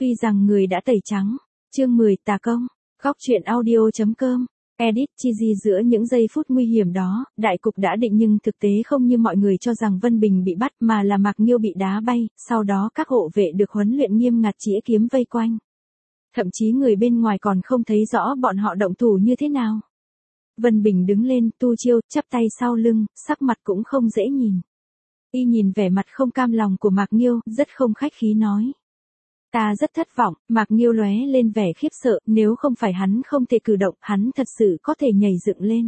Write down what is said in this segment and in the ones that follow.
Tuy rằng người đã tẩy trắng. Chương 10 Tà công. Góc truyện audio.com. Edit Chizy giữa những giây phút nguy hiểm đó, đại cục đã định nhưng thực tế không như mọi người cho rằng Vân Bình bị bắt mà là Mạc Nghiêu bị đá bay, sau đó các hộ vệ được huấn luyện nghiêm ngặt chĩa kiếm vây quanh. Thậm chí người bên ngoài còn không thấy rõ bọn họ động thủ như thế nào. Vân Bình đứng lên, tu chiêu, chắp tay sau lưng, sắc mặt cũng không dễ nhìn. Y nhìn vẻ mặt không cam lòng của Mạc Nghiêu, rất không khách khí nói. Ta rất thất vọng. Mạc Nghiêu lóe lên vẻ khiếp sợ, nếu không phải hắn không thể cử động, hắn thật sự có thể nhảy dựng lên.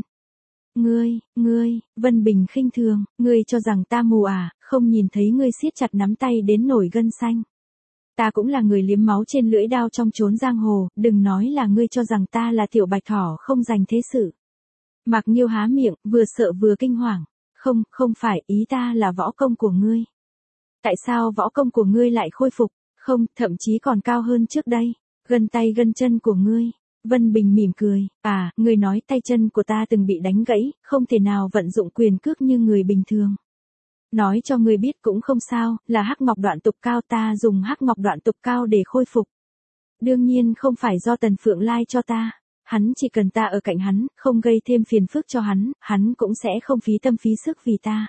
Ngươi, Vân Bình khinh thường, ngươi cho rằng ta mù à, không nhìn thấy ngươi siết chặt nắm tay đến nổi gân xanh. Ta cũng là người liếm máu trên lưỡi đao trong chốn giang hồ, đừng nói là ngươi cho rằng ta là tiểu bạch thỏ không dành thế sự. Mạc Nghiêu há miệng, vừa sợ vừa kinh hoàng. Không phải, ý ta là võ công của ngươi. Tại sao võ công của ngươi lại khôi phục? Không, thậm chí còn cao hơn trước đây. Gân tay gân chân của ngươi. Vân Bình mỉm cười. À, ngươi nói tay chân của ta từng bị đánh gãy, không thể nào vận dụng quyền cước như người bình thường. Nói cho ngươi biết cũng không sao, là hắc ngọc đoạn tục cao, ta dùng hắc ngọc đoạn tục cao để khôi phục. Đương nhiên không phải do Tần Phượng Lai cho ta. Hắn chỉ cần ta ở cạnh hắn, không gây thêm phiền phức cho hắn cũng sẽ không phí tâm phí sức vì ta.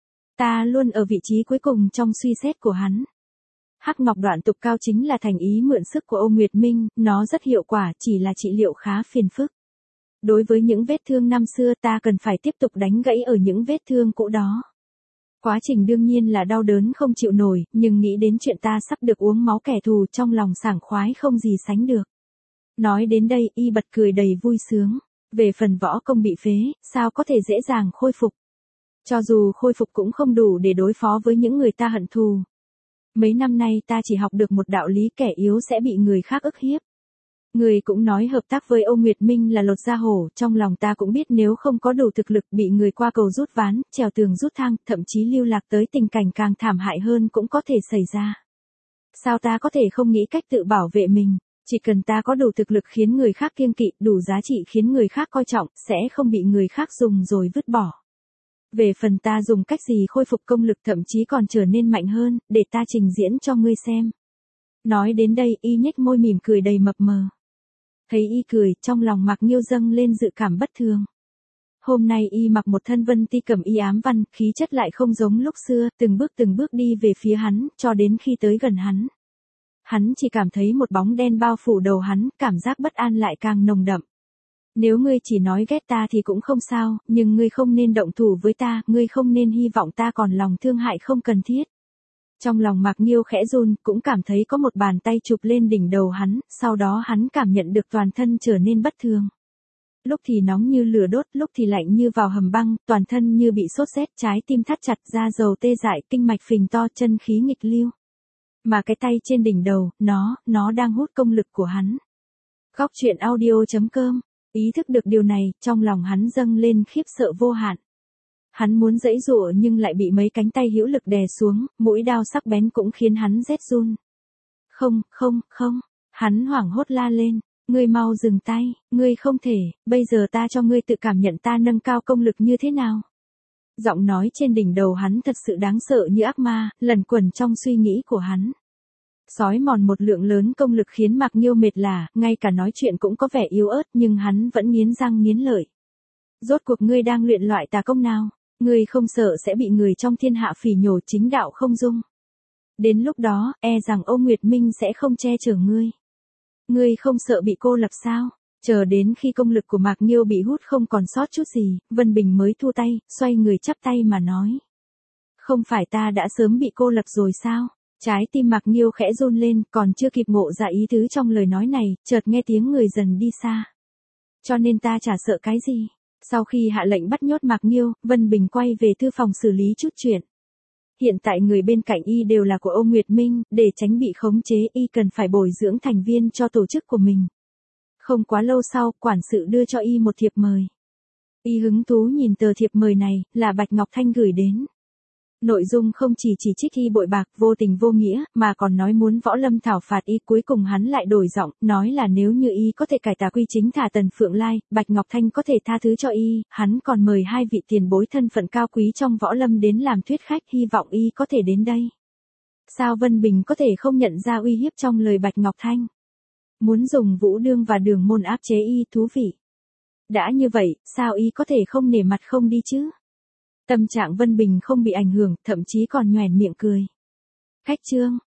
Ta luôn ở vị trí cuối cùng trong suy xét của hắn. Hắc ngọc đoạn tục cao chính là thành ý mượn sức của Ô Nguyệt Minh, nó rất hiệu quả, chỉ là trị liệu khá phiền phức. Đối với những vết thương năm xưa ta cần phải tiếp tục đánh gãy ở những vết thương cũ đó. Quá trình đương nhiên là đau đớn không chịu nổi, nhưng nghĩ đến chuyện ta sắp được uống máu kẻ thù trong lòng sảng khoái không gì sánh được. Nói đến đây y bật cười đầy vui sướng. Về phần võ công bị phế, sao có thể dễ dàng khôi phục. Cho dù khôi phục cũng không đủ để đối phó với những người ta hận thù. Mấy năm nay ta chỉ học được một đạo lý, kẻ yếu sẽ bị người khác ức hiếp. Người cũng nói hợp tác với Ô Nguyệt Minh là lột da hổ, trong lòng ta cũng biết nếu không có đủ thực lực bị người qua cầu rút ván, trèo tường rút thang, thậm chí lưu lạc tới tình cảnh càng thảm hại hơn cũng có thể xảy ra. Sao ta có thể không nghĩ cách tự bảo vệ mình? Chỉ cần ta có đủ thực lực khiến người khác kiêng kỵ, đủ giá trị khiến người khác coi trọng, sẽ không bị người khác dùng rồi vứt bỏ. Về phần ta dùng cách gì khôi phục công lực thậm chí còn trở nên mạnh hơn, để ta trình diễn cho ngươi xem. Nói đến đây y nhếch môi mỉm cười đầy mập mờ. Thấy y cười, trong lòng Mạc Nghiêu dâng lên dự cảm bất thường. Hôm nay y mặc một thân vân ti cẩm y ám văn, khí chất lại không giống lúc xưa, từng bước đi về phía hắn, cho đến khi tới gần hắn. Hắn chỉ cảm thấy một bóng đen bao phủ đầu hắn, cảm giác bất an lại càng nồng đậm. Nếu ngươi chỉ nói ghét ta thì cũng không sao, nhưng ngươi không nên động thủ với ta, ngươi không nên hy vọng ta còn lòng thương hại không cần thiết. Trong lòng Mạc Nghiêu khẽ run, cũng cảm thấy có một bàn tay chụp lên đỉnh đầu hắn, sau đó hắn cảm nhận được toàn thân trở nên bất thường. Lúc thì nóng như lửa đốt, lúc thì lạnh như vào hầm băng, toàn thân như bị sốt rét, trái tim thắt chặt, da dầu tê dại, kinh mạch phình to, chân khí nghịch lưu. Mà cái tay trên đỉnh đầu, nó đang hút công lực của hắn. Góc truyện audio.com. Ý thức được điều này, trong lòng hắn dâng lên khiếp sợ vô hạn. Hắn muốn giãy giụa nhưng lại bị mấy cánh tay hữu lực đè xuống, mũi đao sắc bén cũng khiến hắn rét run. Không, hắn hoảng hốt la lên, ngươi mau dừng tay, ngươi không thể, bây giờ ta cho ngươi tự cảm nhận ta nâng cao công lực như thế nào. Giọng nói trên đỉnh đầu hắn thật sự đáng sợ như ác ma, lẩn quẩn trong suy nghĩ của hắn. Xói mòn một lượng lớn công lực khiến Mạc Nghiêu mệt lả, ngay cả nói chuyện cũng có vẻ yếu ớt nhưng hắn vẫn nghiến răng nghiến lợi. Rốt cuộc ngươi đang luyện loại tà công nào? Ngươi không sợ sẽ bị người trong thiên hạ phỉ nhổ chính đạo không dung. Đến lúc đó, e rằng Ô Nguyệt Minh sẽ không che chở ngươi. Ngươi không sợ bị cô lập sao? Chờ đến khi công lực của Mạc Nghiêu bị hút không còn sót chút gì, Vân Bình mới thu tay, xoay người chắp tay mà nói. Không phải ta đã sớm bị cô lập rồi sao? Trái tim Mạc Nghiêu khẽ run lên, còn chưa kịp ngộ ra ý tứ trong lời nói này, chợt nghe tiếng người dần đi xa. Cho nên ta chả sợ cái gì. Sau khi hạ lệnh bắt nhốt Mạc Nghiêu, Vân Bình quay về thư phòng xử lý chút chuyện. Hiện tại người bên cạnh y đều là của Ô Nguyệt Minh, để tránh bị khống chế y cần phải bồi dưỡng thành viên cho tổ chức của mình. Không quá lâu sau, quản sự đưa cho y một thiệp mời. Y hứng thú nhìn tờ thiệp mời này, là Bạch Ngọc Thanh gửi đến. Nội dung không chỉ trích y bội bạc, vô tình vô nghĩa, mà còn nói muốn Võ Lâm thảo phạt y. Cuối cùng hắn lại đổi giọng, nói là nếu như y có thể cải tà quy chính thả Tần Phượng Lai, Bạch Ngọc Thanh có thể tha thứ cho y. Hắn còn mời hai vị tiền bối thân phận cao quý trong Võ Lâm đến làm thuyết khách, hy vọng y có thể đến đây. Sao Vân Bình có thể không nhận ra uy hiếp trong lời Bạch Ngọc Thanh? Muốn dùng Vũ Đương và Đường Môn áp chế y thú vị. Đã như vậy, sao y có thể không nể mặt không đi chứ? Tâm trạng Vân Bình không bị ảnh hưởng, thậm chí còn nhoẻn miệng cười. Khách Trương,